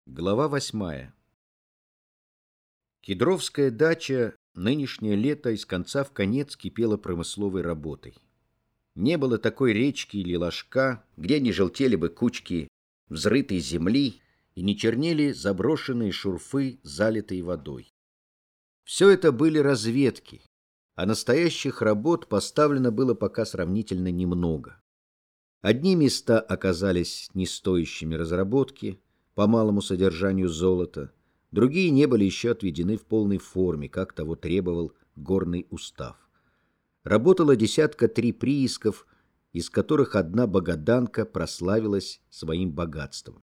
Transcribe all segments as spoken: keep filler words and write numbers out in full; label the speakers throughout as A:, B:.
A: Глава восьмая. Кедровская дача нынешнее лето из конца в конец кипела промысловой работой. Не было такой речки или ложка, где не желтели бы кучки взрытой земли и не чернели заброшенные шурфы, залитые водой. Все это были разведки, а настоящих работ поставлено было пока сравнительно немного. Одни места оказались не стоящими разработки по малому содержанию золота, другие не были еще отведены в полной форме, как того требовал горный устав. Работало десятка три приисков, из которых одна богоданка прославилась своим богатством.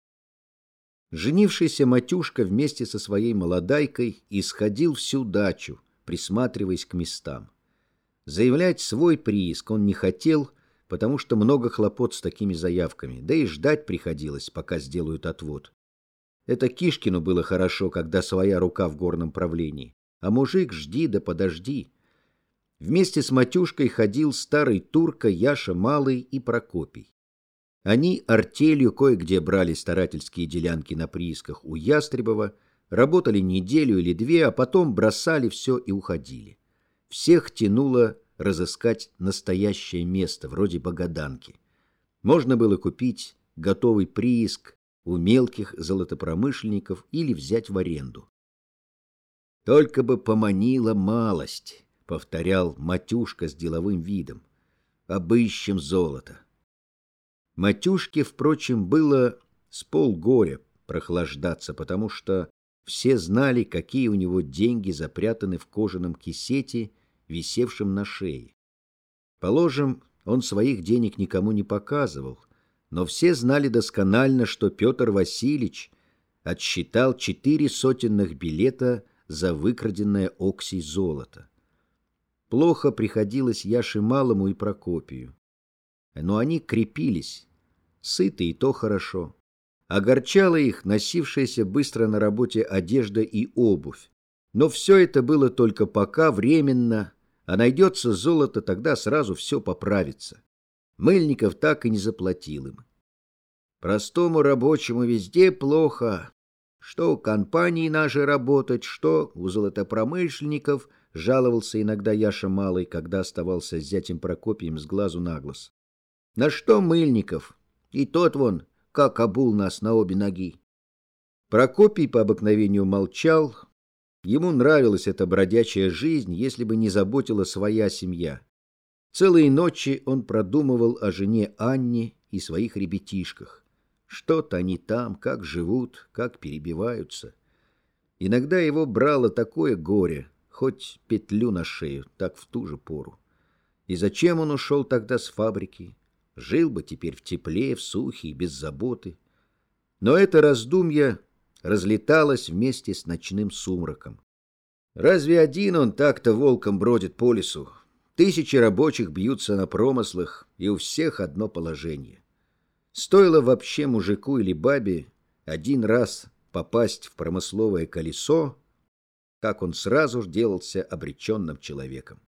A: Женившийся Матюшка вместе со своей молодайкой исходил всю дачу, присматриваясь к местам. Заявлять свой прииск он не хотел, потому что много хлопот с такими заявками, да и ждать приходилось, пока сделают отвод. Это Кишкину было хорошо, когда своя рука в горном правлении, а мужик жди да подожди. Вместе с Матюшкой ходил старый Турка, Яша Малый и Прокопий. Они артелью кое-где брали старательские делянки на приисках у Ястребова, работали неделю или две, а потом бросали все и уходили. Всех тянуло разыскать настоящее место, вроде богоданки. Можно было купить готовый прииск у мелких золотопромышленников или взять в аренду. «Только бы поманила малость», — повторял Матюшка с деловым видом. «Обыщем золото». Матюшке, впрочем, было с полгоря прохлаждаться, потому что все знали, какие у него деньги запрятаны в кожаном кисете, висевшем на шее. Положим, он своих денег никому не показывал, но все знали досконально, что Петр Васильевич отсчитал четыре сотенных билета за выкраденное Оксей золото. Плохо приходилось Яше Малому и Прокопию. Но они крепились, сыты и то хорошо. Огорчала их носившаяся быстро на работе одежда и обувь. Но все это было только пока, временно, а найдется золото, тогда сразу все поправится. Мыльников так и не заплатил им. Простому рабочему везде плохо. Что у компании нашей работать, что у золотопромышленников, жаловался иногда Яша Малый, когда оставался с зятем Прокопием с глазу на глаз. На что Мыльников? И тот вон, как обул нас на обе ноги. Прокопий по обыкновению молчал. Ему нравилась эта бродячая жизнь, если бы не заботила своя семья. Целые ночи он продумывал о жене Анне и своих ребятишках. Что-то они там, как живут, как перебиваются. Иногда его брало такое горе, хоть петлю на шею, так в ту же пору. И зачем он ушел тогда с фабрики? Жил бы теперь в тепле, в сухе и без заботы. Но это раздумье разлеталось вместе с ночным сумраком. Разве один он так-то волком бродит по лесу? Тысячи рабочих бьются на промыслах, и у всех одно положение. Стоило вообще мужику или бабе один раз попасть в промысловое колесо, как он сразу же делался обреченным человеком.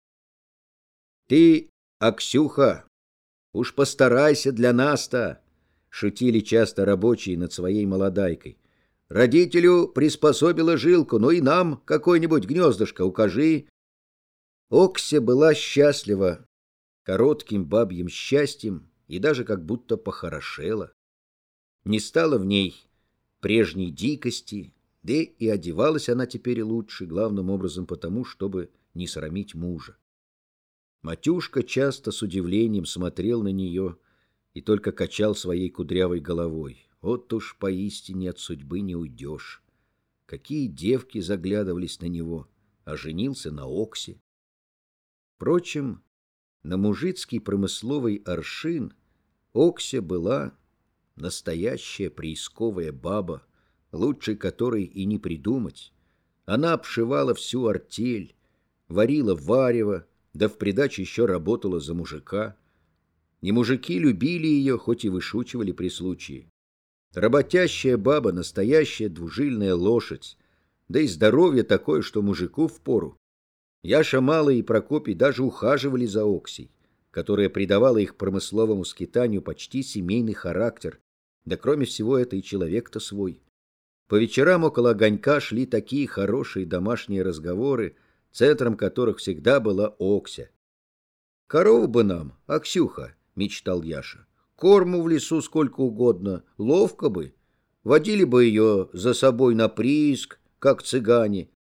A: «Ты, Аксюха, уж постарайся для нас-то!» — шутили часто рабочие над своей молодайкой. «Родителю приспособила жилку, ну и нам какое-нибудь гнездышко укажи». Окся была счастлива коротким бабьим счастьем и даже как будто похорошела. Не стало в ней прежней дикости, да и одевалась она теперь лучше, главным образом потому, чтобы не срамить мужа. Матюшка часто с удивлением смотрел на нее и только качал своей кудрявой головой. Вот уж поистине от судьбы не уйдешь. Какие девки заглядывались на него, а женился на Оксе. Впрочем, на мужицкий промысловый аршин Окся была настоящая приисковая баба, лучше которой и не придумать. Она обшивала всю артель, варила варево, да в придачу еще работала за мужика. И мужики любили ее, хоть и вышучивали при случае. Работящая баба — настоящая двужильная лошадь, да и здоровье такое, что мужику впору. Яша Малый и Прокопий даже ухаживали за Оксей, которая придавала их промысловому скитанию почти семейный характер, да кроме всего это и человек-то свой. По вечерам около огонька шли такие хорошие домашние разговоры, центром которых всегда была Окся. «Корову бы нам, Аксюха», — мечтал Яша. «Корму в лесу сколько угодно, ловко бы. Водили бы ее за собой на прииск, как цыгане,